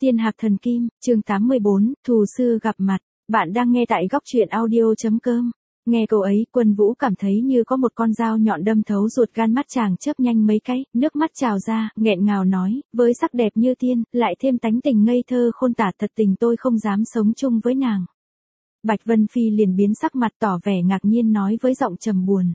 Tiên Hạc Thần Kim, chương 84, Thù Sư gặp mặt. Bạn đang nghe tại góc truyện audio.com. Nghe câu ấy, Quân Vũ cảm thấy như có một con dao nhọn đâm thấu ruột gan, mắt chàng chớp nhanh mấy cái, nước mắt trào ra, nghẹn ngào nói, với sắc đẹp như tiên, lại thêm tánh tình ngây thơ khôn tả, thật tình tôi không dám sống chung với nàng. Bạch Vân Phi liền biến sắc mặt, tỏ vẻ ngạc nhiên nói với giọng trầm buồn.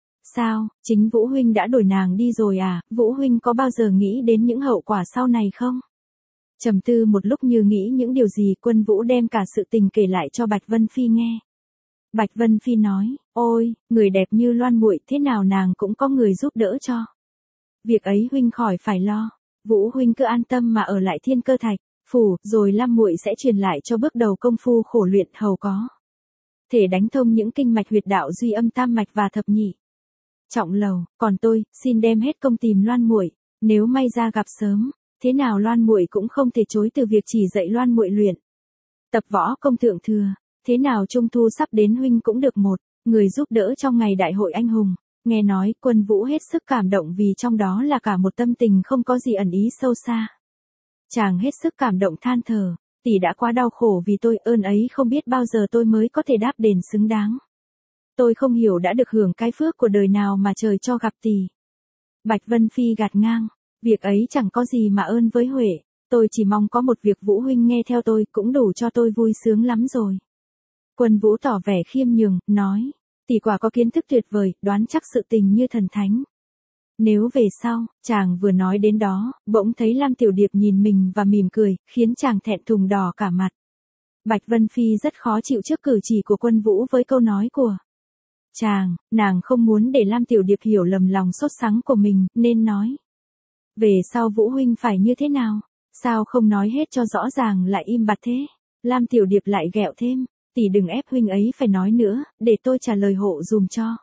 Sao, chính Vũ huynh đã đuổi nàng đi rồi à? Vũ huynh có bao giờ nghĩ đến những hậu quả sau này không? Trầm tư một lúc như nghĩ những điều gì, Quân Vũ đem cả sự tình kể lại cho Bạch Vân Phi nghe. Bạch Vân Phi nói, ôi, người đẹp như Loan muội, thế nào nàng cũng có người giúp đỡ cho. Việc ấy huynh khỏi phải lo, Vũ huynh cứ an tâm mà ở lại Thiên Cơ Thạch phủ, rồi Lam muội sẽ truyền lại cho bước đầu công phu khổ luyện hầu có thể đánh thông những kinh mạch huyệt đạo duy âm tam mạch và thập nhị trọng lầu, còn tôi xin đem hết công tìm Loan muội, nếu may ra gặp sớm, thế nào Loan muội cũng không thể chối từ việc chỉ dạy Loan muội luyện tập võ công thượng thừa, thế nào trung thu sắp đến huynh cũng được một người giúp đỡ trong ngày đại hội anh hùng. Nghe nói, Quân Vũ hết sức cảm động vì trong đó là cả một tâm tình không có gì ẩn ý sâu xa. Chàng hết sức cảm động than thở, tỷ đã quá đau khổ vì tôi, ơn ấy không biết bao giờ tôi mới có thể đáp đền xứng đáng. Tôi không hiểu đã được hưởng cái phước của đời nào mà trời cho gặp tỷ. Bạch Vân Phi gạt ngang, việc ấy chẳng có gì mà ơn với Huệ, tôi chỉ mong có một việc Vũ huynh nghe theo tôi cũng đủ cho tôi vui sướng lắm rồi. Quân Vũ tỏ vẻ khiêm nhường, nói, tỷ quả có kiến thức tuyệt vời, đoán chắc sự tình như thần thánh. Nếu về sau, chàng vừa nói đến đó, bỗng thấy Lam Tiểu Điệp nhìn mình và mỉm cười, khiến chàng thẹn thùng đỏ cả mặt. Bạch Vân Phi rất khó chịu trước cử chỉ của Quân Vũ với câu nói của chàng, nàng không muốn để Lam Tiểu Điệp hiểu lầm lòng sốt sắng của mình, nên nói. Về sau Vũ huynh phải như thế nào? Sao không nói hết cho rõ ràng lại im bặt thế? Lam Tiểu Điệp lại ghẹo thêm, tỷ đừng ép huynh ấy phải nói nữa, để tôi trả lời hộ dùm cho.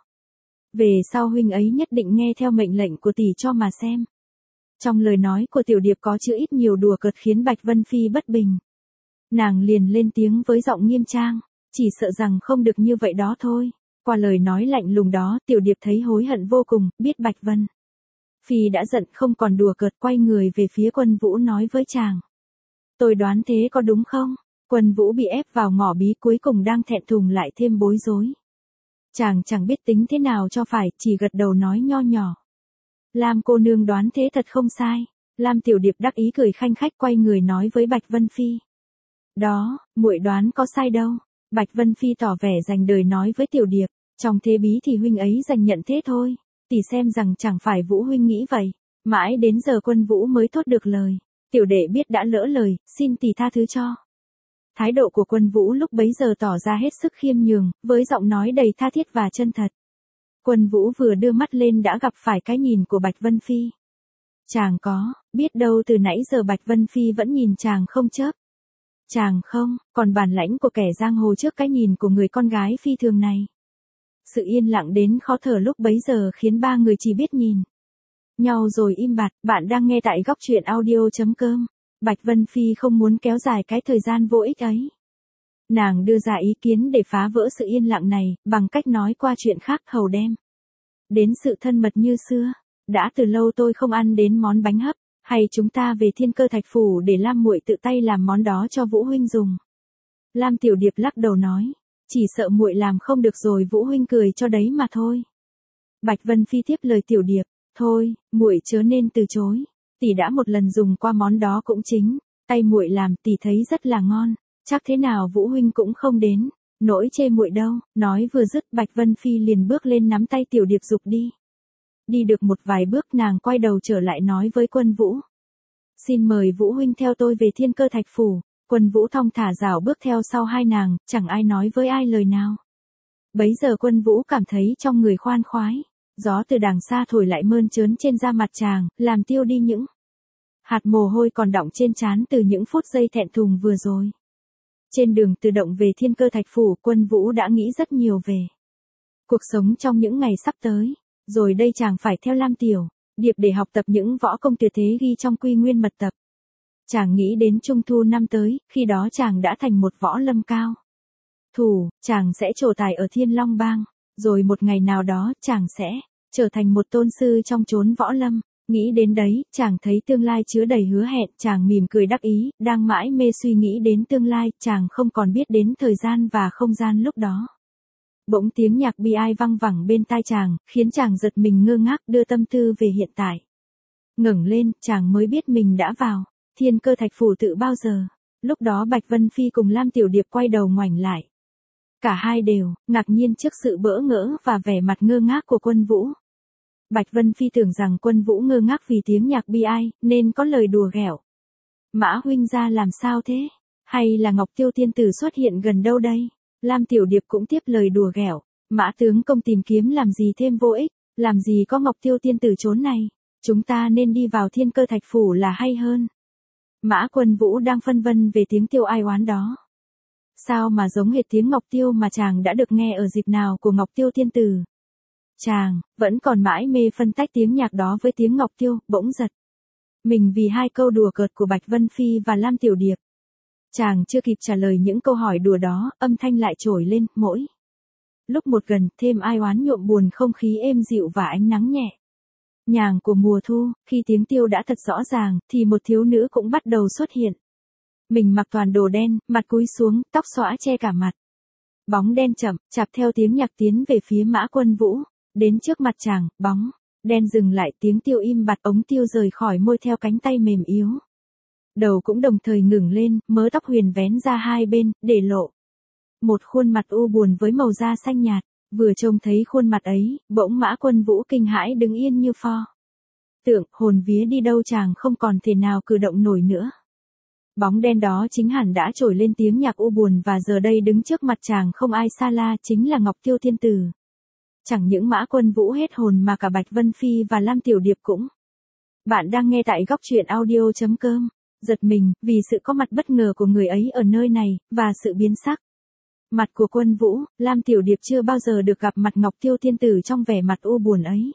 Về sau huynh ấy nhất định nghe theo mệnh lệnh của tỷ cho mà xem. Trong lời nói của Tiểu Điệp có chứa ít nhiều đùa cợt khiến Bạch Vân Phi bất bình. Nàng liền lên tiếng với giọng nghiêm trang, chỉ sợ rằng không được như vậy đó thôi. Qua lời nói lạnh lùng đó, Tiểu Điệp thấy hối hận vô cùng, biết Bạch Vân Phi đã giận không còn đùa cợt, quay người về phía Quân Vũ nói với chàng. Tôi đoán thế có đúng không? Quân Vũ bị ép vào ngõ bí, cuối cùng đang thẹn thùng lại thêm bối rối. Chàng chẳng biết tính thế nào cho phải, chỉ gật đầu nói nho nhỏ. Lam cô nương đoán thế thật không sai. Lam Tiểu Điệp đắc ý cười khanh khách, quay người nói với Bạch Vân Phi. Đó, muội đoán có sai đâu. Bạch Vân Phi tỏ vẻ dành đời nói với Tiểu Điệp, trong thế bí thì huynh ấy dành nhận thế thôi. Tỷ xem rằng chẳng phải Vũ huynh nghĩ vậy. Mãi đến giờ Quân Vũ mới thốt được lời. Tiểu đệ biết đã lỡ lời, xin tỷ tha thứ cho. Thái độ của Quân Vũ lúc bấy giờ tỏ ra hết sức khiêm nhường, với giọng nói đầy tha thiết và chân thật. Quân Vũ vừa đưa mắt lên đã gặp phải cái nhìn của Bạch Vân Phi. Chàng có, biết đâu từ nãy giờ Bạch Vân Phi vẫn nhìn chàng không chớp. Chàng không, còn bản lãnh của kẻ giang hồ trước cái nhìn của người con gái phi thường này. Sự yên lặng đến khó thở lúc bấy giờ khiến ba người chỉ biết nhìn nhau rồi im bặt. Bạn đang nghe tại góc truyện audio.com. Bạch Vân Phi không muốn kéo dài cái thời gian vô ích ấy. Nàng đưa ra ý kiến để phá vỡ sự yên lặng này, bằng cách nói qua chuyện khác, hầu đem đến sự thân mật như xưa. Đã từ lâu tôi không ăn đến món bánh hấp, hay chúng ta về Thiên Cơ Thạch phủ để Lam muội tự tay làm món đó cho Vũ huynh dùng. Lam Tiểu Điệp lắc đầu nói, chỉ sợ muội làm không được rồi Vũ huynh cười cho đấy mà thôi. Bạch Vân Phi tiếp lời Tiểu Điệp, thôi, muội chớ nên từ chối. Tỷ đã một lần dùng qua món đó cũng chính tay muội làm, tỷ thấy rất là ngon, chắc thế nào Vũ huynh cũng không đến nỗi chê muội đâu. Nói vừa dứt, Bạch Vân Phi liền bước lên nắm tay Tiểu Điệp giục đi. Đi được một vài bước, nàng quay đầu trở lại nói với Quân Vũ, xin mời Vũ huynh theo tôi về Thiên Cơ Thạch phủ. Quân Vũ thong thả rảo bước theo sau hai nàng, chẳng ai nói với ai lời nào. Bấy giờ Quân Vũ cảm thấy trong người khoan khoái. Gió từ đàng xa thổi lại mơn trớn trên da mặt chàng, làm tiêu đi những hạt mồ hôi còn đọng trên trán từ những phút giây thẹn thùng vừa rồi. Trên đường từ động về Thiên Cơ Thạch phủ, Quân Vũ đã nghĩ rất nhiều về cuộc sống trong những ngày sắp tới. Rồi đây chàng phải theo Lam Tiểu Điệp để học tập những võ công tuyệt thế ghi trong Quy Nguyên mật tập. Chàng nghĩ đến trung thu năm tới, khi đó chàng đã thành một võ lâm cao thủ, chàng sẽ trổ tài ở Thiên Long Bang. Rồi một ngày nào đó, chàng sẽ trở thành một tôn sư trong chốn võ lâm. Nghĩ đến đấy, chàng thấy tương lai chứa đầy hứa hẹn, chàng mỉm cười đắc ý, đang mãi mê suy nghĩ đến tương lai, chàng không còn biết đến thời gian và không gian lúc đó. Bỗng tiếng nhạc bi ai văng vẳng bên tai chàng, khiến chàng giật mình ngơ ngác, đưa tâm tư về hiện tại. Ngẩng lên, chàng mới biết mình đã vào Thiên Cơ Thạch Phủ tự bao giờ. Lúc đó Bạch Vân Phi cùng Lam Tiểu Điệp quay đầu ngoảnh lại. Cả hai đều ngạc nhiên trước sự bỡ ngỡ và vẻ mặt ngơ ngác của Quân Vũ. Bạch Vân Phi tưởng rằng Quân Vũ ngơ ngác vì tiếng nhạc bi ai, nên có lời đùa ghẹo. Mã huynh gia làm sao thế? Hay là Ngọc Tiêu tiên tử xuất hiện gần đâu đây? Lam Tiểu Điệp cũng tiếp lời đùa ghẹo. Mã tướng công tìm kiếm làm gì thêm vô ích, làm gì có Ngọc Tiêu tiên tử chốn này. Chúng ta nên đi vào Thiên Cơ Thạch Phủ là hay hơn. Mã Quân Vũ đang phân vân về tiếng tiêu ai oán đó. Sao mà giống hệt tiếng Ngọc Tiêu mà chàng đã được nghe ở dịp nào của Ngọc Tiêu tiên tử. Chàng, vẫn còn mãi mê phân tách tiếng nhạc đó với tiếng Ngọc Tiêu, bỗng giật mình vì hai câu đùa cợt của Bạch Vân Phi và Lam Tiểu Điệp. Chàng chưa kịp trả lời những câu hỏi đùa đó, âm thanh lại trồi lên, mỗi lúc một gần, thêm ai oán nhuộm buồn không khí êm dịu và ánh nắng nhẹ nhàng của mùa thu. Khi tiếng tiêu đã thật rõ ràng, thì một thiếu nữ cũng bắt đầu xuất hiện. Mình mặc toàn đồ đen, mặt cúi xuống, tóc xõa che cả mặt. Bóng đen chậm, chạp theo tiếng nhạc tiến về phía Mã Quân Vũ. Đến trước mặt chàng, bóng đen dừng lại, tiếng tiêu im bặt, ống tiêu rời khỏi môi theo cánh tay mềm yếu. Đầu cũng đồng thời ngừng lên, mớ tóc huyền vén ra hai bên, để lộ một khuôn mặt u buồn với màu da xanh nhạt. Vừa trông thấy khuôn mặt ấy, bỗng Mã Quân Vũ kinh hãi đứng yên như pho tượng, hồn vía đi đâu chàng không còn thể nào cử động nổi nữa. Bóng đen đó chính hẳn đã trồi lên tiếng nhạc u buồn và giờ đây đứng trước mặt chàng không ai xa la, chính là Ngọc Tiêu tiên tử. Chẳng những Mã Quân Vũ hết hồn mà cả Bạch Vân Phi và Lam Tiểu Điệp cũng. Bạn đang nghe tại góc truyện audio.com. Giật mình, vì sự có mặt bất ngờ của người ấy ở nơi này, và sự biến sắc mặt của Quân Vũ. Lam Tiểu Điệp chưa bao giờ được gặp mặt Ngọc Tiêu tiên tử trong vẻ mặt u buồn ấy.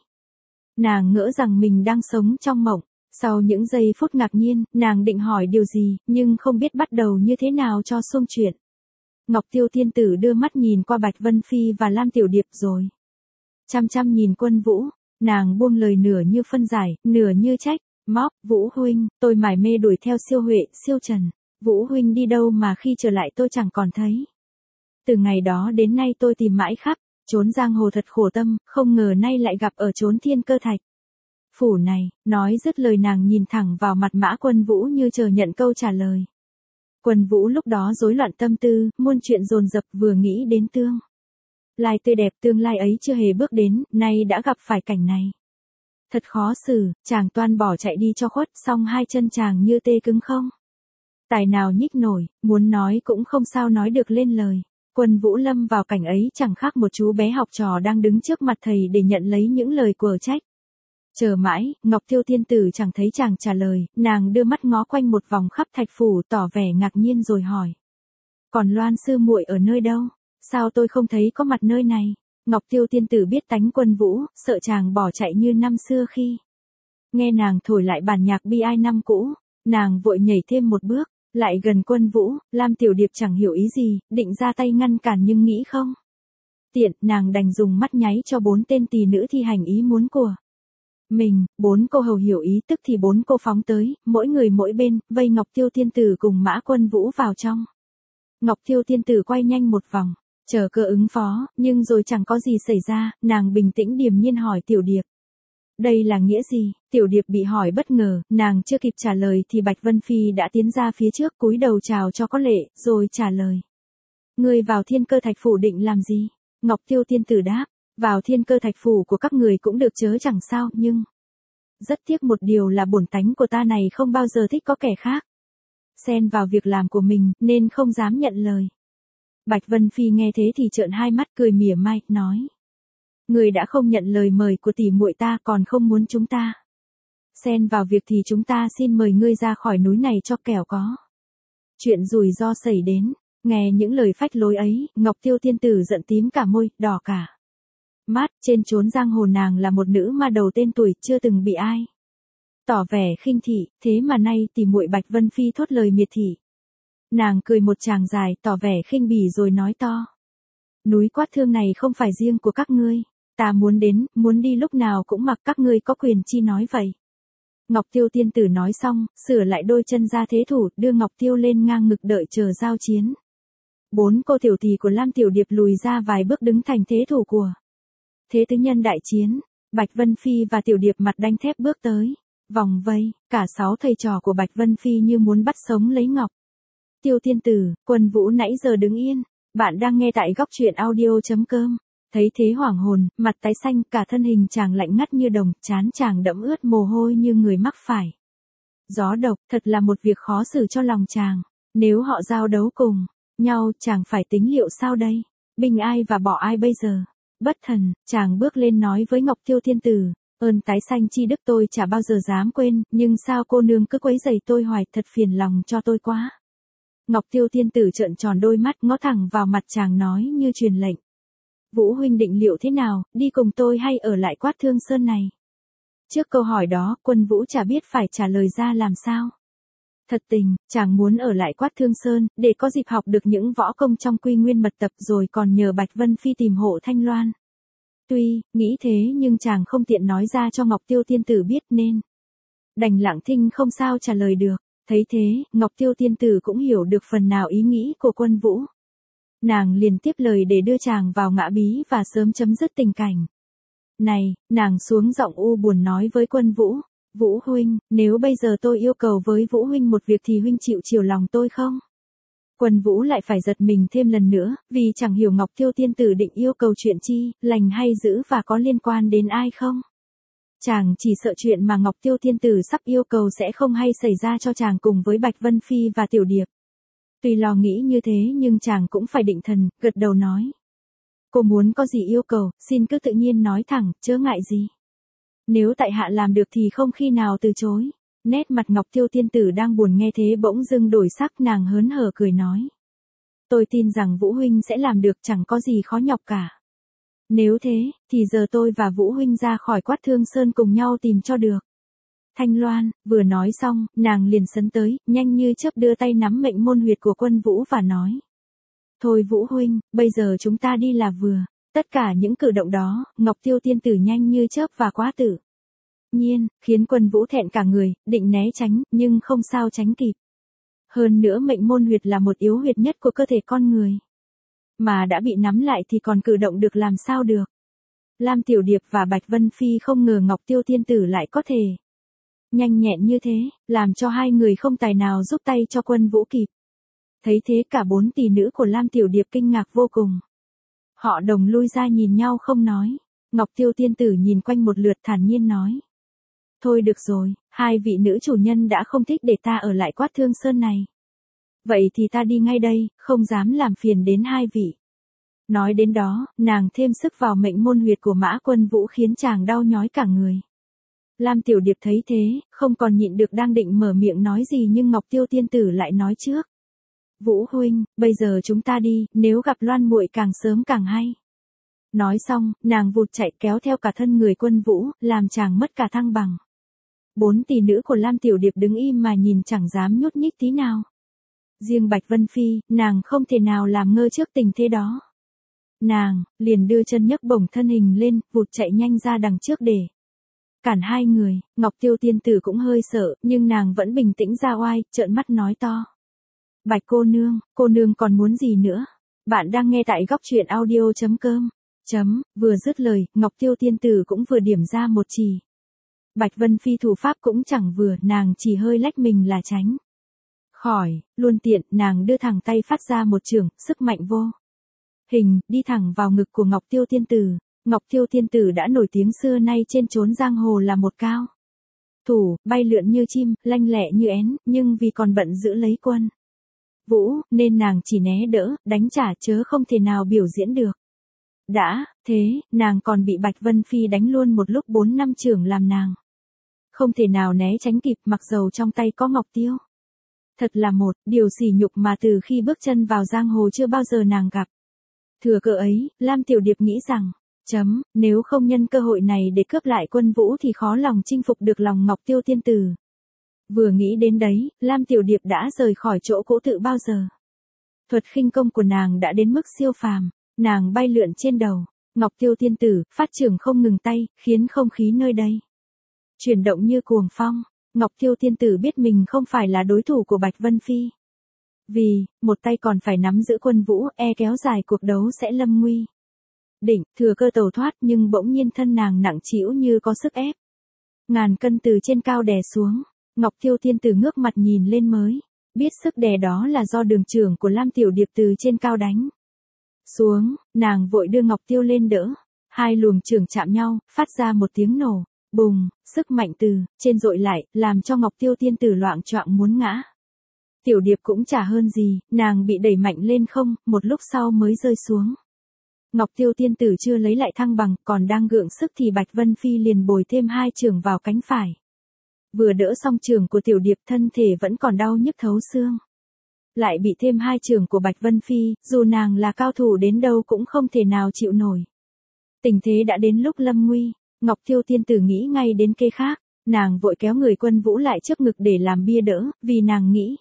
Nàng ngỡ rằng mình đang sống trong mộng. Sau những giây phút ngạc nhiên, nàng định hỏi điều gì, nhưng không biết bắt đầu như thế nào cho xuông chuyện. Ngọc Tiêu tiên tử đưa mắt nhìn qua Bạch Vân Phi và Lam Tiểu Điệp rồi chăm chăm nhìn Quân Vũ. Nàng buông lời nửa như phân giải, nửa như trách móc. Vũ huynh, tôi mải mê đuổi theo siêu huệ, siêu trần. Vũ huynh đi đâu mà khi trở lại tôi chẳng còn thấy. Từ ngày đó đến nay tôi tìm mãi khắp chốn giang hồ thật khổ tâm, không ngờ nay lại gặp ở chốn Thiên Cơ Thạch Phủ này. Nói dứt lời nàng nhìn thẳng vào mặt Mã Quân Vũ như chờ nhận câu trả lời. Quân Vũ lúc đó rối loạn tâm tư, muôn chuyện dồn dập, vừa nghĩ đến tương lai tươi đẹp, tương lai ấy chưa hề bước đến, nay đã gặp phải cảnh này. Thật khó xử, chàng toan bỏ chạy đi cho khuất, song hai chân chàng như tê cứng không tài nào nhích nổi, muốn nói cũng không sao nói được lên lời. Quân Vũ lâm vào cảnh ấy chẳng khác một chú bé học trò đang đứng trước mặt thầy để nhận lấy những lời quở trách. Chờ mãi, Ngọc Tiêu tiên tử chẳng thấy chàng trả lời, nàng đưa mắt ngó quanh một vòng khắp thạch phủ, tỏ vẻ ngạc nhiên rồi hỏi. Còn Loan sư muội ở nơi đâu? Sao tôi không thấy có mặt nơi này? Ngọc Tiêu tiên tử biết tánh Quân Vũ, sợ chàng bỏ chạy như năm xưa khi nghe nàng thổi lại bản nhạc bi ai năm cũ. Nàng vội nhảy thêm một bước, lại gần Quân Vũ. Lam Tiểu Điệp chẳng hiểu ý gì, định ra tay ngăn cản nhưng nghĩ không tiện, nàng đành dùng mắt nháy cho 4 tên tỳ nữ thi hành ý muốn của mình. 4 cô hầu hiểu ý tức thì 4 cô phóng tới, mỗi người mỗi bên, vây Ngọc Tiêu tiên tử cùng Mã Quân Vũ vào trong. Ngọc Tiêu tiên tử quay nhanh một vòng, chờ cơ ứng phó, nhưng rồi chẳng có gì xảy ra. Nàng bình tĩnh điềm nhiên hỏi Tiểu Điệp. Đây là nghĩa gì? Tiểu Điệp bị hỏi bất ngờ, nàng chưa kịp trả lời thì Bạch Vân Phi đã tiến ra phía trước, cúi đầu chào cho có lệ, rồi trả lời. Ngươi vào Thiên Cơ Thạch Phủ định làm gì? Ngọc Tiêu tiên tử đáp. Vào Thiên Cơ Thạch Phủ của các người cũng được chớ chẳng sao, nhưng rất tiếc một điều là bổn tánh của ta này không bao giờ thích có kẻ khác xen vào việc làm của mình, nên không dám nhận lời. Bạch Vân Phi nghe thế thì trợn hai mắt cười mỉa mai, nói. Người đã không nhận lời mời của tỷ muội ta, còn không muốn chúng ta xen vào việc thì chúng ta xin mời ngươi ra khỏi núi này cho kẻo có chuyện rủi ro xảy đến. Nghe những lời phách lối ấy, Ngọc Tiêu tiên tử giận tím cả môi, đỏ cả mắt. Trên chốn giang hồ nàng là một nữ ma đầu tên tuổi, chưa từng bị ai tỏ vẻ khinh thị, thế mà nay tỷ muội Bạch Vân Phi thốt lời miệt thị. Nàng cười một tràng dài, tỏ vẻ khinh bỉ rồi nói to. Núi Quát Thương này không phải riêng của các ngươi, ta muốn đến, muốn đi lúc nào cũng mặc, các ngươi có quyền chi nói vậy. Ngọc Tiêu tiên tử nói xong, sửa lại đôi chân ra thế thủ, đưa Ngọc Tiêu lên ngang ngực đợi chờ giao chiến. 4 cô tiểu tỷ của Lam Tiểu Điệp lùi ra vài bước đứng thành thế thủ của thế tứ nhân đại chiến. Bạch Vân Phi và Tiểu Điệp mặt đanh thép bước tới. Vòng vây, cả 6 thầy trò của Bạch Vân Phi như muốn bắt sống lấy Ngọc Tiêu tiên tử. Quân Vũ nãy giờ đứng yên. Bạn đang nghe tại góc truyện audio.com. Thấy thế hoảng hồn, mặt tái xanh, cả thân hình chàng lạnh ngắt như đồng, trán chàng đẫm ướt mồ hôi như người mắc phải gió độc. Thật là một việc khó xử cho lòng chàng. Nếu họ giao đấu cùng nhau, chàng phải tính liệu sao đây? Binh ai và bỏ ai bây giờ? Bất thần, chàng bước lên nói với Ngọc Tiêu tiên tử, ơn tái xanh chi đức tôi chả bao giờ dám quên, nhưng sao cô nương cứ quấy rầy tôi hoài, thật phiền lòng cho tôi quá. Ngọc Tiêu tiên tử trợn tròn đôi mắt, ngó thẳng vào mặt chàng nói như truyền lệnh. Vũ huynh định liệu thế nào, đi cùng tôi hay ở lại Quát Thương Sơn này? Trước câu hỏi đó, Quân Vũ chả biết phải trả lời ra làm sao. Thật tình, chàng muốn ở lại Quát Thương Sơn, để có dịp học được những võ công trong Quy Nguyên mật tập, rồi còn nhờ Bạch Vân Phi tìm hộ Thanh Loan. Tuy, nghĩ thế nhưng chàng không tiện nói ra cho Ngọc Tiêu tiên tử biết nên đành lặng thinh không sao trả lời được. Thấy thế, Ngọc Tiêu tiên tử cũng hiểu được phần nào ý nghĩ của Quân Vũ. Nàng liền tiếp lời để đưa chàng vào ngã bí và sớm chấm dứt tình cảnh này. Nàng xuống giọng u buồn nói với Quân Vũ. Vũ huynh, nếu bây giờ tôi yêu cầu với Vũ huynh một việc thì huynh chịu chiều lòng tôi không? Quân Vũ lại phải giật mình thêm lần nữa, vì chẳng hiểu Ngọc Tiêu tiên tử định yêu cầu chuyện chi, lành hay dữ và có liên quan đến ai không? Chàng chỉ sợ chuyện mà Ngọc Tiêu tiên tử sắp yêu cầu sẽ không hay xảy ra cho chàng cùng với Bạch Vân Phi và Tiểu Điệp. Tuy lo nghĩ như thế nhưng chàng cũng phải định thần, gật đầu nói. Cô muốn có gì yêu cầu, xin cứ tự nhiên nói thẳng, chớ ngại gì. Nếu tại hạ làm được thì không khi nào từ chối. Nét mặt Ngọc Tiêu tiên tử đang buồn nghe thế bỗng dưng đổi sắc, nàng hớn hở cười nói. Tôi tin rằng Vũ huynh sẽ làm được, chẳng có gì khó nhọc cả. Nếu thế, thì giờ tôi và Vũ huynh ra khỏi Quát Thương Sơn cùng nhau tìm cho được Thanh Loan. Vừa nói xong, nàng liền sấn tới, nhanh như chớp đưa tay nắm mệnh môn huyệt của Quân Vũ và nói. Thôi Vũ huynh, bây giờ chúng ta đi là vừa. Tất cả những cử động đó, Ngọc Tiêu tiên tử nhanh như chớp và quá tự nhiên, khiến Quân Vũ thẹn cả người, định né tránh, nhưng không sao tránh kịp. Hơn nữa mệnh môn huyệt là một yếu huyệt nhất của cơ thể con người. Mà đã bị nắm lại thì còn cử động được làm sao được. Lam Tiểu Điệp và Bạch Vân Phi không ngờ Ngọc Tiêu tiên tử lại có thể nhanh nhẹn như thế, làm cho hai người không tài nào giúp tay cho Quân Vũ kịp. Thấy thế cả 4 tỷ nữ của Lam Tiểu Điệp kinh ngạc vô cùng. Họ đồng lui ra nhìn nhau không nói. Ngọc Tiêu tiên tử nhìn quanh một lượt thản nhiên nói. Thôi được rồi, hai vị nữ chủ nhân đã không thích để ta ở lại Quát Thương Sơn này. Vậy thì ta đi ngay đây, không dám làm phiền đến hai vị. Nói đến đó, nàng thêm sức vào mệnh môn huyệt của Mã Quân Vũ khiến chàng đau nhói cả người. Lam Tiểu Điệp thấy thế, không còn nhịn được đang định mở miệng nói gì nhưng Ngọc Tiêu tiên tử lại nói trước. Vũ huynh, bây giờ chúng ta đi, nếu gặp Loan muội càng sớm càng hay. Nói xong, nàng vụt chạy kéo theo cả thân người Quân Vũ, làm chàng mất cả thăng bằng. 4 tỷ nữ của Lam Tiểu Điệp đứng im mà nhìn chẳng dám nhúc nhích tí nào. Riêng Bạch Vân Phi, nàng không thể nào làm ngơ trước tình thế đó. Nàng liền đưa chân nhấc bổng thân hình lên, vụt chạy nhanh ra đằng trước để cản hai người. Ngọc Tiêu tiên tử cũng hơi sợ, nhưng nàng vẫn bình tĩnh ra oai, trợn mắt nói to. Bạch cô nương còn muốn gì nữa? Bạn đang nghe tại góc truyện audio.com. Vừa dứt lời, Ngọc Tiêu tiên tử cũng vừa điểm ra một chỉ. Bạch Vân Phi thủ pháp cũng chẳng vừa, nàng chỉ hơi lách mình là tránh khỏi, luôn tiện, nàng đưa thẳng tay phát ra một chưởng, sức mạnh vô hình, đi thẳng vào ngực của Ngọc Tiêu tiên tử. Ngọc Tiêu tiên tử đã nổi tiếng xưa nay trên chốn giang hồ là một cao thủ, bay lượn như chim, lanh lẹ như én, nhưng vì còn bận giữ lấy Quân Vũ, nên nàng chỉ né đỡ, đánh trả chớ không thể nào biểu diễn được. Đã, thế, nàng còn bị Bạch Vân Phi đánh luôn một lúc 4 năm chưởng làm nàng không thể nào né tránh kịp, mặc dầu trong tay có Ngọc Tiêu. Thật là một điều sỉ nhục mà từ khi bước chân vào giang hồ chưa bao giờ nàng gặp. Thừa cơ ấy, Lam Tiểu Điệp nghĩ rằng, nếu không nhân cơ hội này để cướp lại Quân Vũ thì khó lòng chinh phục được lòng Ngọc Tiêu tiên tử. Vừa nghĩ đến đấy, Lam Tiểu Điệp đã rời khỏi chỗ cũ tự bao giờ. Thuật khinh công của nàng đã đến mức siêu phàm, nàng bay lượn trên đầu Ngọc Tiêu tiên tử, phát chưởng không ngừng tay, khiến không khí nơi đây chuyển động như cuồng phong. Ngọc Tiêu tiên tử biết mình không phải là đối thủ của Bạch Vân Phi. Vì, một tay còn phải nắm giữ Quân Vũ, kéo dài cuộc đấu sẽ lâm nguy. Định, thừa cơ tẩu thoát nhưng bỗng nhiên thân nàng nặng trĩu như có sức ép. Ngàn cân từ trên cao đè xuống, Ngọc Tiêu tiên tử ngước mặt nhìn lên mới. Biết sức đè đó là do đường trưởng của Lam Tiểu Điệp từ trên cao đánh xuống, nàng vội đưa Ngọc Tiêu lên đỡ. Hai luồng trường chạm nhau, phát ra một tiếng nổ, bùng, sức mạnh từ trên dội lại, làm cho Ngọc Tiêu tiên tử loạng choạng muốn ngã. Tiểu Điệp cũng chả hơn gì, nàng bị đẩy mạnh lên không, một lúc sau mới rơi xuống. Ngọc Tiêu tiên tử chưa lấy lại thăng bằng, còn đang gượng sức thì Bạch Vân Phi liền bồi thêm hai chưởng vào cánh phải. Vừa đỡ xong chưởng của Tiểu Điệp, thân thể vẫn còn đau nhức thấu xương. Lại bị thêm hai chưởng của Bạch Vân Phi, dù nàng là cao thủ đến đâu cũng không thể nào chịu nổi. Tình thế đã đến lúc lâm nguy, Ngọc Tiêu tiên tử nghĩ ngay đến kế khác, nàng vội kéo người Quân Vũ lại trước ngực để làm bia đỡ, vì nàng nghĩ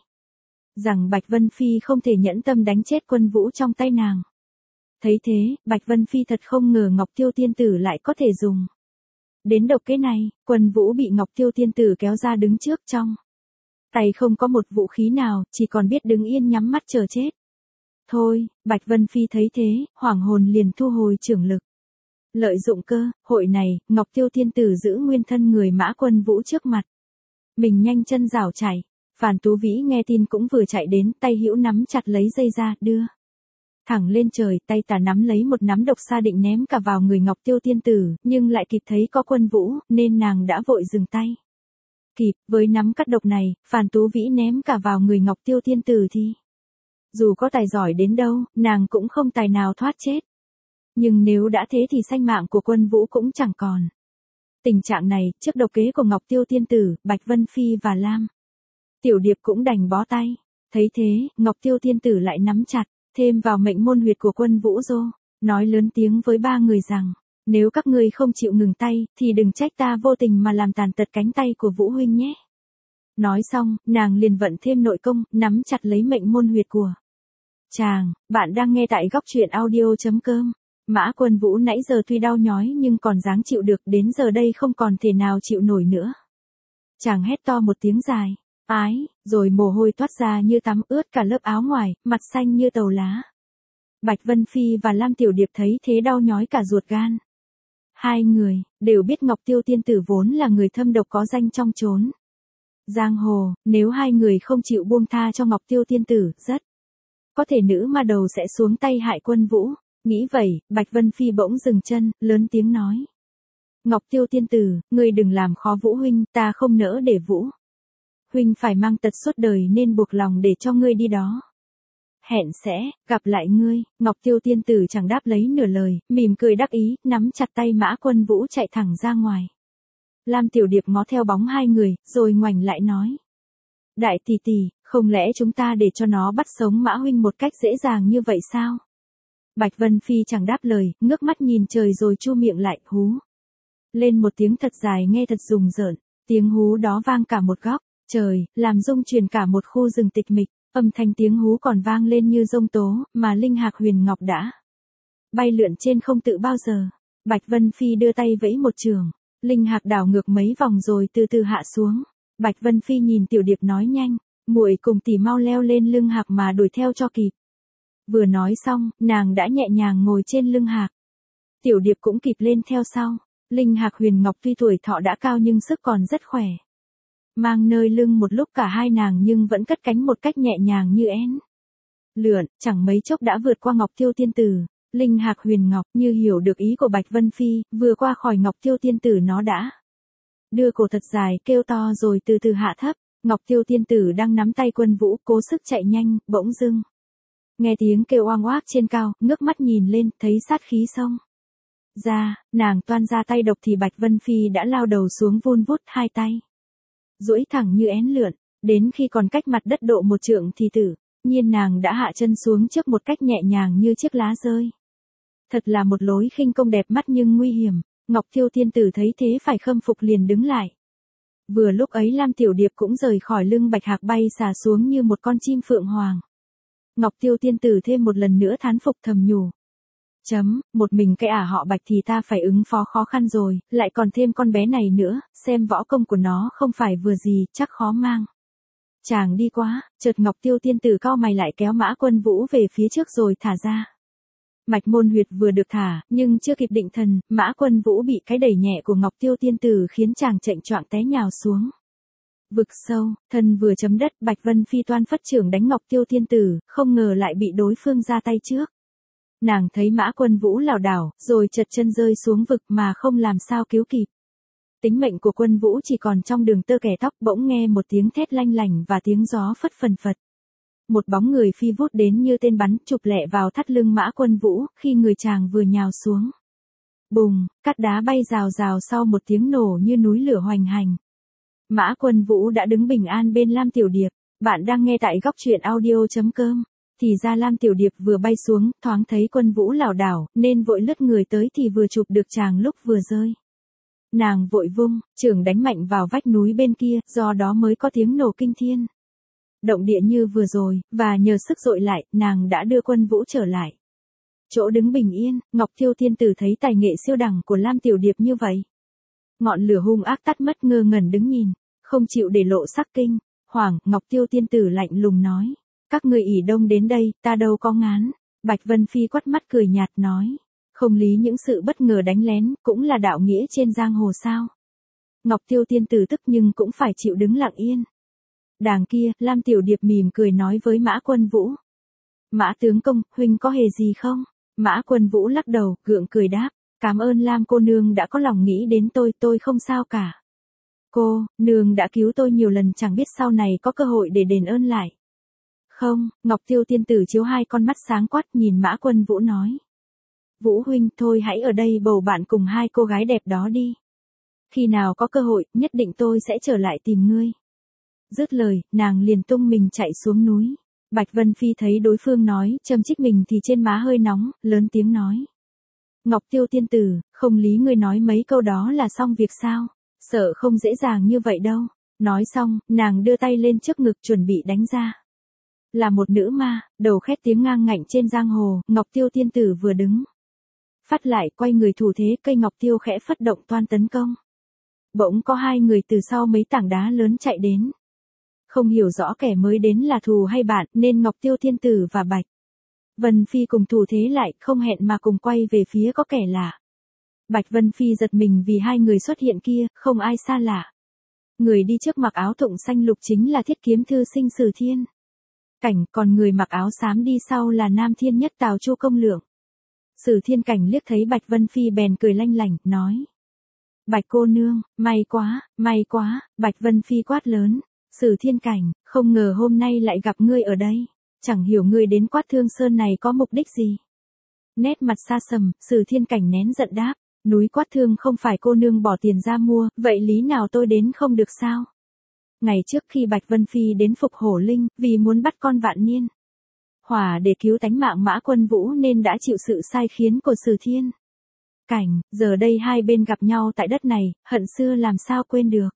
rằng Bạch Vân Phi không thể nhẫn tâm đánh chết Quân Vũ trong tay nàng. Thấy thế, Bạch Vân Phi thật không ngờ Ngọc Tiêu tiên tử lại có thể dùng đến độc kế này. Quân Vũ bị Ngọc Tiêu tiên tử kéo ra đứng trước, trong tay không có một vũ khí nào, chỉ còn biết đứng yên nhắm mắt chờ chết. Thôi, Bạch Vân Phi thấy thế, hoảng hồn liền thu hồi chưởng lực. Lợi dụng cơ hội này, Ngọc Tiêu tiên tử giữ nguyên thân người Mã Quân Vũ trước mặt. Mình nhanh chân rảo chạy. Phàn Tú Vĩ nghe tin cũng vừa chạy đến, tay hữu nắm chặt lấy dây ra, đưa thẳng lên trời, tay tả nắm lấy một nắm độc sa định ném cả vào người Ngọc Tiêu tiên tử, nhưng lại kịp thấy có Quân Vũ, nên nàng đã vội dừng tay. Kịp, với nắm cắt độc này, Phàn Tú Vĩ ném cả vào người Ngọc Tiêu tiên tử thì dù có tài giỏi đến đâu, nàng cũng không tài nào thoát chết. Nhưng nếu đã thế thì sanh mạng của Quân Vũ cũng chẳng còn. Tình trạng này, trước độc kế của Ngọc Tiêu tiên tử, Bạch Vân Phi và Lam Tiểu Điệp cũng đành bó tay. Thấy thế, Ngọc Tiêu tiên tử lại nắm chặt, thêm vào mệnh môn huyệt của Quân Vũ Dô, nói lớn tiếng với ba người rằng, nếu các ngươi không chịu ngừng tay, thì đừng trách ta vô tình mà làm tàn tật cánh tay của Vũ huynh nhé. Nói xong, nàng liền vận thêm nội công, nắm chặt lấy mệnh môn huyệt của chàng. Bạn đang nghe tại góc truyện audio.com. Mã Quân Vũ nãy giờ tuy đau nhói nhưng còn dáng chịu được, đến giờ đây không còn thể nào chịu nổi nữa. Chàng hét to một tiếng dài, ái, rồi mồ hôi toát ra như tắm ướt cả lớp áo ngoài, mặt xanh như tàu lá. Bạch Vân Phi và Lam Tiểu Điệp thấy thế đau nhói cả ruột gan. Hai người đều biết Ngọc Tiêu tiên tử vốn là người thâm độc có danh trong chốn giang hồ, nếu hai người không chịu buông tha cho Ngọc Tiêu tiên tử, rất có thể nữ ma đầu sẽ xuống tay hại Quân Vũ. Nghĩ vậy, Bạch Vân Phi bỗng dừng chân, lớn tiếng nói: Ngọc Tiêu tiên tử, ngươi đừng làm khó Vũ huynh, ta không nỡ để Vũ huynh phải mang tật suốt đời nên buộc lòng để cho ngươi đi đó. Hẹn sẽ gặp lại ngươi. Ngọc Tiêu tiên tử chẳng đáp lấy nửa lời, mỉm cười đắc ý, nắm chặt tay Mã Quân Vũ chạy thẳng ra ngoài. Lam Tiểu Điệp ngó theo bóng hai người, rồi ngoảnh lại nói: Đại tỷ tỷ, không lẽ chúng ta để cho nó bắt sống Mã huynh một cách dễ dàng như vậy sao? Bạch Vân Phi chẳng đáp lời, ngước mắt nhìn trời rồi chu miệng lại, hú lên một tiếng thật dài nghe thật rùng rợn. Tiếng hú đó vang cả một góc trời, làm rung chuyển cả một khu rừng tịch mịch. Âm thanh tiếng hú còn vang lên như giông tố, mà linh hạc huyền ngọc đã bay lượn trên không tự bao giờ. Bạch Vân Phi đưa tay vẫy một trường, linh hạc đảo ngược mấy vòng rồi từ từ hạ xuống. Bạch Vân Phi nhìn Tiểu Điệp nói: Nhanh, muội cùng tỷ mau leo lên lưng hạc mà đuổi theo cho kịp. Vừa nói xong, nàng đã nhẹ nhàng ngồi trên lưng hạc. Tiểu Điệp cũng kịp lên theo sau. Linh hạc huyền ngọc tuy tuổi thọ đã cao nhưng sức còn rất khỏe. Mang nơi lưng một lúc cả hai nàng nhưng vẫn cất cánh một cách nhẹ nhàng như én lượn, chẳng mấy chốc đã vượt qua Ngọc Tiêu tiên tử. Linh hạc huyền ngọc như hiểu được ý của Bạch Vân Phi, vừa qua khỏi Ngọc Tiêu tiên tử nó đã đưa cổ thật dài kêu to rồi từ từ hạ thấp. Ngọc Tiêu tiên tử đang nắm tay Quân Vũ cố sức chạy nhanh, bỗng dưng nghe tiếng kêu oang oác trên cao, ngước mắt nhìn lên, thấy sát khí xông ra, nàng toan ra tay độc thì Bạch Vân Phi đã lao đầu xuống vun vút hai tay, duỗi thẳng như én lượn, đến khi còn cách mặt đất độ một trượng thì tự nhiên nàng đã hạ chân xuống trước một cách nhẹ nhàng như chiếc lá rơi. Thật là một lối khinh công đẹp mắt nhưng nguy hiểm. Ngọc Tiêu tiên tử thấy thế phải khâm phục liền đứng lại. Vừa lúc ấy Lam Tiểu Điệp cũng rời khỏi lưng bạch hạc bay xà xuống như một con chim phượng hoàng. Ngọc Tiêu tiên tử thêm một lần nữa thán phục thầm nhủ: Một mình cái họ Bạch thì ta phải ứng phó khó khăn rồi, lại còn thêm con bé này nữa, xem võ công của nó không phải vừa gì, chắc khó mang. Chàng đi quá, chợt Ngọc Tiêu tiên tử cau mày lại kéo Mã Quân Vũ về phía trước rồi thả ra. Mạch môn huyệt vừa được thả, nhưng chưa kịp định thần, Mã Quân Vũ bị cái đẩy nhẹ của Ngọc Tiêu tiên tử khiến chàng chệnh choạng té nhào xuống. Vực sâu, thân vừa chấm đất, Bạch Vân Phi toan phất trưởng đánh Ngọc Tiêu tiên tử, không ngờ lại bị đối phương ra tay trước. Nàng thấy Mã Quân Vũ lảo đảo, rồi chật chân rơi xuống vực mà không làm sao cứu kịp. Tính mệnh của Quân Vũ chỉ còn trong đường tơ kẻ tóc, bỗng nghe một tiếng thét lanh lảnh và tiếng gió phất phần phật. Một bóng người phi vút đến như tên bắn, chụp lẹ vào thắt lưng Mã Quân Vũ, khi người chàng vừa nhào xuống. Bùng, cát đá bay rào rào sau một tiếng nổ như núi lửa hoành hành. Mã Quân Vũ đã đứng bình an bên Lam Tiểu Điệp. Bạn đang nghe tại góc truyện audio.com. Thì ra Lam Tiểu Điệp vừa bay xuống, thoáng thấy Quân Vũ lảo đảo, nên vội lướt người tới thì vừa chụp được chàng lúc vừa rơi. Nàng vội vung, chưởng đánh mạnh vào vách núi bên kia, do đó mới có tiếng nổ kinh thiên. Động địa như vừa rồi, và nhờ sức dội lại, nàng đã đưa Quân Vũ trở lại. Chỗ đứng bình yên, Ngọc Tiêu tiên tử thấy tài nghệ siêu đẳng của Lam Tiểu Điệp như vậy. Ngọn lửa hung ác tắt mất, ngơ ngẩn đứng nhìn, không chịu để lộ sắc kinh. Hoảng, Ngọc Tiêu tiên tử lạnh lùng nói. Các ngươi ỉ đông đến đây, ta đâu có ngán. Bạch Vân Phi quắt mắt cười nhạt nói. Không lý những sự bất ngờ đánh lén, cũng là đạo nghĩa trên giang hồ sao. Ngọc Tiêu tiên tử tức nhưng cũng phải chịu đứng lặng yên. Đàng kia, Lam Tiểu Điệp mỉm cười nói với Mã Quân Vũ. Mã tướng công, huynh có hề gì không? Mã Quân Vũ lắc đầu, gượng cười đáp. Cảm ơn Lam cô nương đã có lòng nghĩ đến tôi không sao cả. Cô, nương đã cứu tôi nhiều lần, chẳng biết sau này có cơ hội để đền ơn lại. Không, Ngọc Tiêu tiên tử chiếu hai con mắt sáng quát nhìn Mã Quân Vũ nói. Vũ huynh, thôi hãy ở đây bầu bạn cùng hai cô gái đẹp đó đi. Khi nào có cơ hội, nhất định tôi sẽ trở lại tìm ngươi. Dứt lời, nàng liền tung mình chạy xuống núi. Bạch Vân Phi thấy đối phương nói, châm chích mình thì trên má hơi nóng, lớn tiếng nói. Ngọc Tiêu tiên tử, không lý ngươi nói mấy câu đó là xong việc sao? Sợ không dễ dàng như vậy đâu. Nói xong, nàng đưa tay lên trước ngực chuẩn bị đánh ra. Là một nữ ma, đầu khét tiếng ngang ngạnh trên giang hồ, Ngọc Tiêu tiên tử vừa đứng. Phát lại quay người thủ thế, cây Ngọc Tiêu khẽ phất động toan tấn công. Bỗng có hai người từ sau mấy tảng đá lớn chạy đến. Không hiểu rõ kẻ mới đến là thù hay bạn, nên Ngọc Tiêu tiên tử và Bạch Vân Phi cùng thủ thế lại, không hẹn mà cùng quay về phía có kẻ lạ. Bạch Vân Phi giật mình vì hai người xuất hiện kia, không ai xa lạ. Người đi trước mặc áo thụng xanh lục chính là Thiết Kiếm thư sinh Sử Thiên Cảnh, còn người mặc áo xám đi sau là Nam Thiên Nhất Tào Chu Công Lượng. Sử Thiên Cảnh liếc thấy Bạch Vân Phi bèn cười lanh lảnh, nói. Bạch cô nương, may quá, Bạch Vân Phi quát lớn. Sử Thiên Cảnh, không ngờ hôm nay lại gặp ngươi ở đây. Chẳng hiểu ngươi đến Quát Thương Sơn này có mục đích gì. Nét mặt xa sầm, Sử Thiên Cảnh nén giận đáp. Núi Quát Thương không phải cô nương bỏ tiền ra mua, vậy lý nào tôi đến không được sao? Ngày trước khi Bạch Vân Phi đến Phục Hổ Linh, vì muốn bắt con Vạn Niên Hỏa để cứu tánh mạng Mã Quân Vũ nên đã chịu sự sai khiến của Sử Thiên Cảnh, giờ đây hai bên gặp nhau tại đất này, hận xưa làm sao quên được.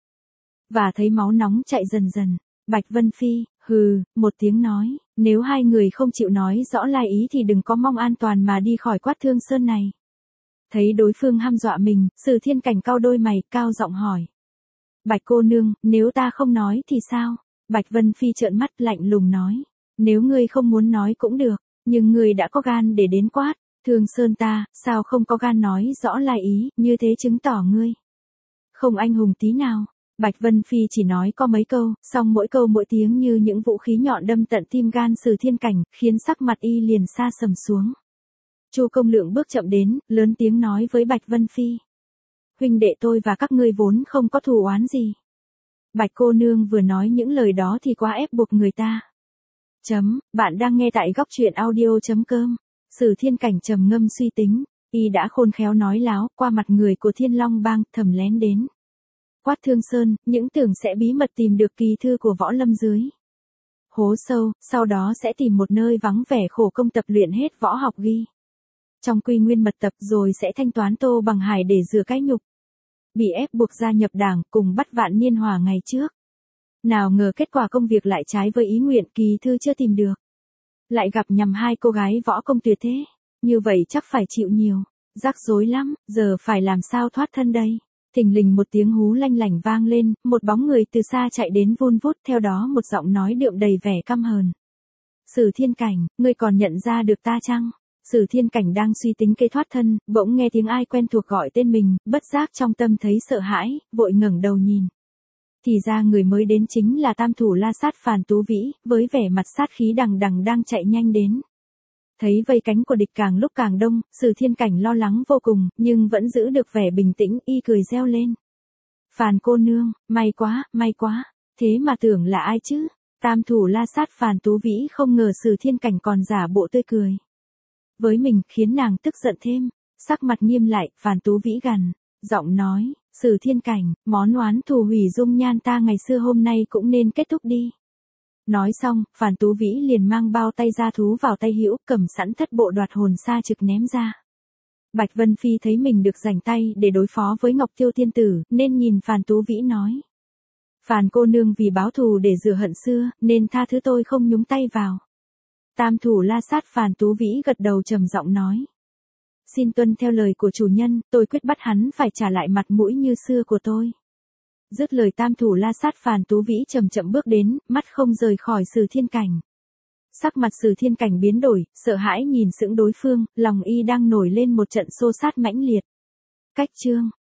Và thấy máu nóng chạy dần dần, Bạch Vân Phi, hừ, một tiếng nói, nếu hai người không chịu nói rõ lai ý thì đừng có mong an toàn mà đi khỏi Quát Thương Sơn này. Thấy đối phương hăm dọa mình, Sử Thiên Cảnh cau đôi mày, cao giọng hỏi. Bạch cô nương, nếu ta không nói thì sao? Bạch Vân Phi trợn mắt lạnh lùng nói. Nếu ngươi không muốn nói cũng được, nhưng ngươi đã có gan để đến Quát Thương Sơn ta, sao không có gan nói rõ lai ý, như thế chứng tỏ ngươi không anh hùng tí nào. Bạch Vân Phi chỉ nói có mấy câu, song mỗi câu mỗi tiếng như những vũ khí nhọn đâm tận tim gan Sử Thiên Cảnh, khiến sắc mặt y liền sa sầm xuống. Chu Công Lượng bước chậm đến, lớn tiếng nói với Bạch Vân Phi. Huynh đệ tôi và các ngươi vốn không có thù oán gì. Bạch cô nương vừa nói những lời đó thì quá ép buộc người ta. Bạn đang nghe tại góc truyện audio.com. Sử Thiên Cảnh trầm ngâm suy tính, y đã khôn khéo nói láo, qua mặt người của Thiên Long Bang, thầm lén đến Quát Thương Sơn, những tưởng sẽ bí mật tìm được kỳ thư của Võ Lâm dưới hố sâu, sau đó sẽ tìm một nơi vắng vẻ khổ công tập luyện hết võ học ghi trong Quy Nguyên mật tập, rồi sẽ thanh toán Tô Bằng Hải để rửa cái nhục bị ép buộc gia nhập đảng, cùng bắt Vạn Niên Hòa ngày trước. Nào ngờ kết quả công việc lại trái với ý nguyện, kỳ thư chưa tìm được, lại gặp nhầm hai cô gái võ công tuyệt thế. Như vậy chắc phải chịu nhiều. Rắc rối lắm, giờ phải làm sao thoát thân đây? Thình lình một tiếng hú lanh lảnh vang lên, một bóng người từ xa chạy đến vun vút, theo đó một giọng nói đượm đầy vẻ căm hờn. Sử Thiên Cảnh, ngươi còn nhận ra được ta chăng? Sử Thiên Cảnh đang suy tính kế thoát thân, bỗng nghe tiếng ai quen thuộc gọi tên mình, bất giác trong tâm thấy sợ hãi, vội ngẩng đầu nhìn. Thì ra người mới đến chính là tam thủ la sát Phàn Tú Vĩ, với vẻ mặt sát khí đằng đằng đang chạy nhanh đến. Thấy vây cánh của địch càng lúc càng đông, Sử Thiên Cảnh lo lắng vô cùng, nhưng vẫn giữ được vẻ bình tĩnh, y cười reo lên. Phàn cô nương, may quá, thế mà tưởng là ai chứ? Tam thủ la sát Phàn Tú Vĩ không ngờ Sử Thiên Cảnh còn giả bộ tươi cười với mình, khiến nàng tức giận thêm, sắc mặt nghiêm lại, Phàn Tú Vĩ gằn giọng nói, Sử Thiên Cảnh, món oán thù hủy dung nhan ta ngày xưa hôm nay cũng nên kết thúc đi. Nói xong, Phàn Tú Vĩ liền mang bao tay gia thú vào tay hữu, cầm sẵn thất bộ đoạt hồn sa trực ném ra. Bạch Vân Phi thấy mình được rảnh tay để đối phó với Ngọc Tiêu Tiên Tử, nên nhìn Phàn Tú Vĩ nói. Phàn cô nương vì báo thù để rửa hận xưa, nên tha thứ tôi không nhúng tay vào. Tam thủ la sát Phàn Tú Vĩ gật đầu trầm giọng nói. Xin tuân theo lời của chủ nhân, tôi quyết bắt hắn phải trả lại mặt mũi như xưa của tôi. Dứt lời tam thủ la sát Phàn Tú Vĩ chậm chậm bước đến, mắt không rời khỏi Sử Thiên Cảnh. Sắc mặt Sử Thiên Cảnh biến đổi, sợ hãi nhìn sững đối phương, lòng y đang nổi lên một trận xô sát mãnh liệt. Cách chương